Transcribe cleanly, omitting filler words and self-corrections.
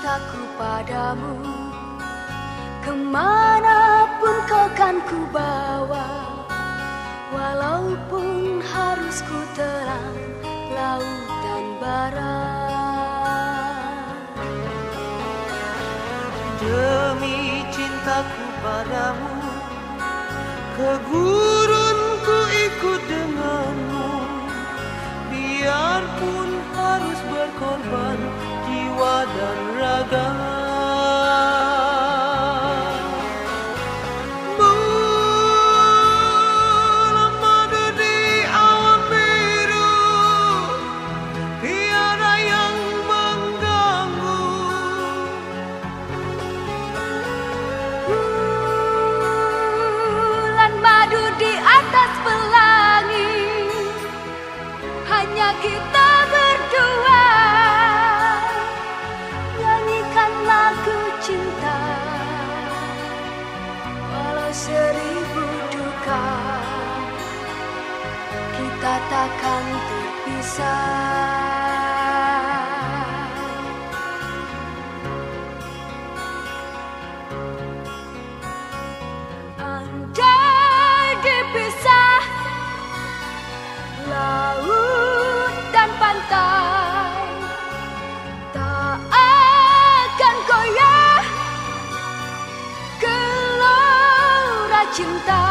cintaku padamu. Kemanapun kau kan ku bawa, walaupun harus ku telan lautan barat. Demi cintaku padamu, ke gurun ku ikut denganmu, biarpun harus berkorban jiwa dan raga. Bulan madu di awan biru, tiada yang mengganggu. Bulan madu di atas pelangi, hanya kita berdua. Nyanyikan lagu cinta, walau 1000 duka, kita takkan terpisah. Andai dipisah laut dan pantai, tak akan goyah gelora cinta.